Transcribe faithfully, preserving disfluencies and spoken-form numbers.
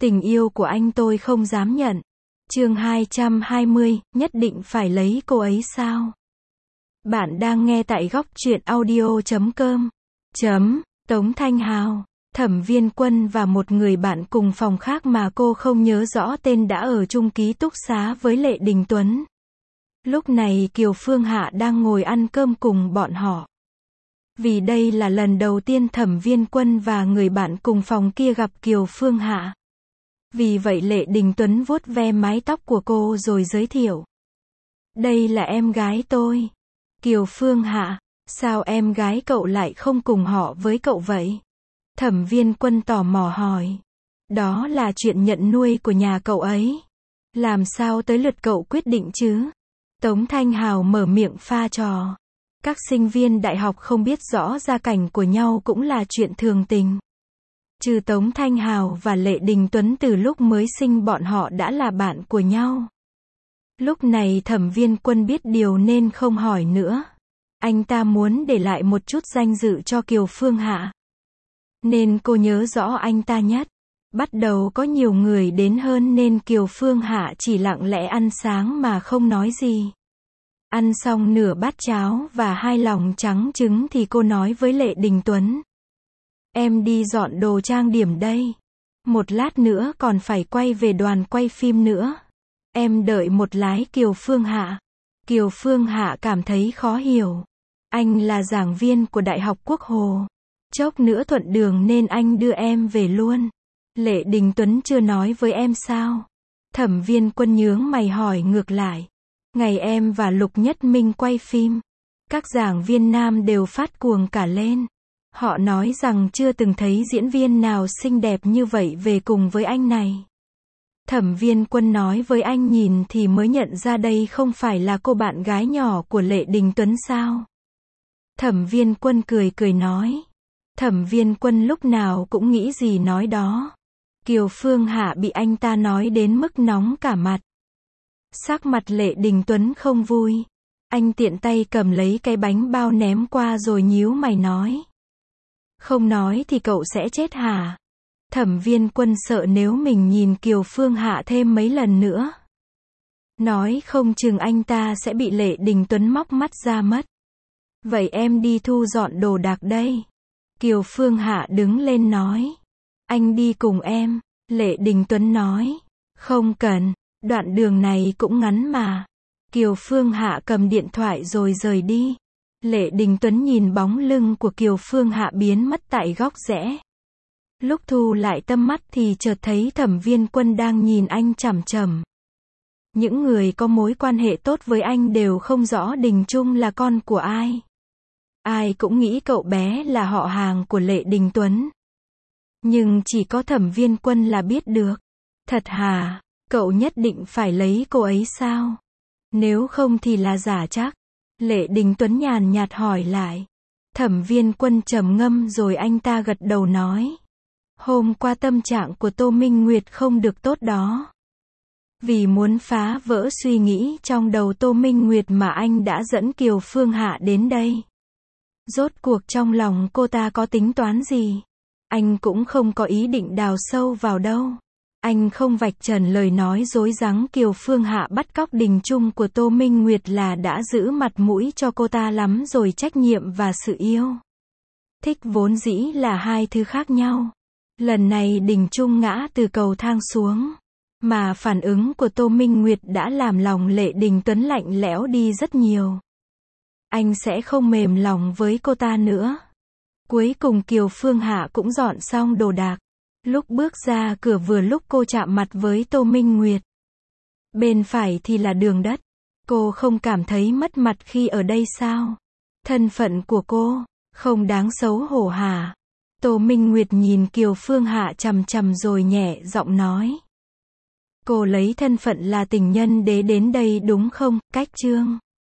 Tình yêu của anh tôi không dám nhận. Chương hai trăm hai mươi, nhất định phải lấy cô ấy sao? Bạn đang nghe tại góc truyện audio chấm com. Chấm, Tống Thanh Hào, Thẩm Viên Quân và một người bạn cùng phòng khác mà cô không nhớ rõ tên đã ở chung ký túc xá với Lệ Đình Tuấn. Lúc này Kiều Phương Hạ đang ngồi ăn cơm cùng bọn họ. Vì đây là lần đầu tiên Thẩm Viên Quân và người bạn cùng phòng kia gặp Kiều Phương Hạ. Vì vậy Lệ Đình Tuấn vuốt ve mái tóc của cô rồi giới thiệu. Đây là em gái tôi. Kiều Phương Hạ, sao em gái cậu lại không cùng họ với cậu vậy? Thẩm Viên Quân tò mò hỏi. Đó là chuyện nhận nuôi của nhà cậu ấy. Làm sao tới lượt cậu quyết định chứ? Tống Thanh Hào mở miệng pha trò. Các sinh viên đại học không biết rõ gia cảnh của nhau cũng là chuyện thường tình. Trừ Tống Thanh Hào và Lệ Đình Tuấn từ lúc mới sinh bọn họ đã là bạn của nhau. Lúc này Thẩm Viên Quân biết điều nên không hỏi nữa. Anh ta muốn để lại một chút danh dự cho Kiều Phương Hạ. Nên cô nhớ rõ anh ta nhất. Bắt đầu có nhiều người đến hơn nên Kiều Phương Hạ chỉ lặng lẽ ăn sáng mà không nói gì. Ăn xong nửa bát cháo và hai lòng trắng trứng thì cô nói với Lệ Đình Tuấn. Em đi dọn đồ trang điểm đây. Một lát nữa còn phải quay về đoàn quay phim nữa. Em đợi một lát. Kiều Phương Hạ. Kiều Phương Hạ cảm thấy khó hiểu. Anh là giảng viên của Đại học Quốc Hồ. Chốc nữa thuận đường nên anh đưa em về luôn. Lệ Đình Tuấn chưa nói với em sao? Thẩm Viên Quân nhướng mày hỏi ngược lại. Ngày em và Lục Nhất Minh quay phim, các giảng viên nam đều phát cuồng cả lên. Họ nói rằng chưa từng thấy diễn viên nào xinh đẹp như vậy về cùng với anh này. Thẩm Viên Quân nói với anh nhìn thì mới nhận ra đây không phải là cô bạn gái nhỏ của Lệ Đình Tuấn sao? Thẩm Viên Quân cười cười nói. Thẩm Viên Quân lúc nào cũng nghĩ gì nói đó. Kiều Phương Hạ bị anh ta nói đến mức nóng cả mặt. Sắc mặt Lệ Đình Tuấn không vui. Anh tiện tay cầm lấy cái bánh bao ném qua rồi nhíu mày nói. Không nói thì cậu sẽ chết hả? Thẩm Viên Quân sợ nếu mình nhìn Kiều Phương Hạ thêm mấy lần nữa. Nói không chừng anh ta sẽ bị Lệ Đình Tuấn móc mắt ra mất. Vậy em đi thu dọn đồ đạc đây. Kiều Phương Hạ đứng lên nói. Anh đi cùng em. Lệ Đình Tuấn nói. Không cần. Đoạn đường này cũng ngắn mà. Kiều Phương Hạ cầm điện thoại rồi rời đi. Lệ Đình Tuấn nhìn bóng lưng của Kiều Phương Hạ biến mất tại góc rẽ. Lúc thu lại tầm mắt thì chợt thấy Thẩm Viên Quân đang nhìn anh chằm chằm. Những người có mối quan hệ tốt với anh đều không rõ Đình Trung là con của ai. Ai cũng nghĩ cậu bé là họ hàng của Lệ Đình Tuấn. Nhưng chỉ có Thẩm Viên Quân là biết được. Thật hả? Cậu nhất định phải lấy cô ấy sao? Nếu không thì là giả chắc. Lệ Đình Tuấn nhàn nhạt hỏi lại. Thẩm Viên Quân trầm ngâm rồi anh ta gật đầu nói. Hôm qua tâm trạng của Tô Minh Nguyệt không được tốt đó. Vì muốn phá vỡ suy nghĩ trong đầu Tô Minh Nguyệt mà anh đã dẫn Kiều Phương Hạ đến đây. Rốt cuộc trong lòng cô ta có tính toán gì? Anh cũng không có ý định đào sâu vào đâu. Anh không vạch trần lời nói dối rằng Kiều Phương Hạ bắt cóc Đình Trung của Tô Minh Nguyệt là đã giữ mặt mũi cho cô ta lắm rồi. Trách nhiệm và sự yêu thích vốn dĩ là hai thứ khác nhau. Lần này Đình Trung ngã từ cầu thang xuống. Mà phản ứng của Tô Minh Nguyệt đã làm lòng Lệ Đình Tuấn lạnh lẽo đi rất nhiều. Anh sẽ không mềm lòng với cô ta nữa. Cuối cùng Kiều Phương Hạ cũng dọn xong đồ đạc. Lúc bước ra cửa vừa lúc cô chạm mặt với Tô Minh Nguyệt. Bên phải thì là đường đất. Cô không cảm thấy mất mặt khi ở đây sao? Thân phận của cô không đáng xấu hổ hả? Tô Minh Nguyệt nhìn Kiều Phương Hạ chằm chằm rồi nhẹ giọng nói. Cô lấy thân phận là tình nhân để đến đây đúng không? Cách chương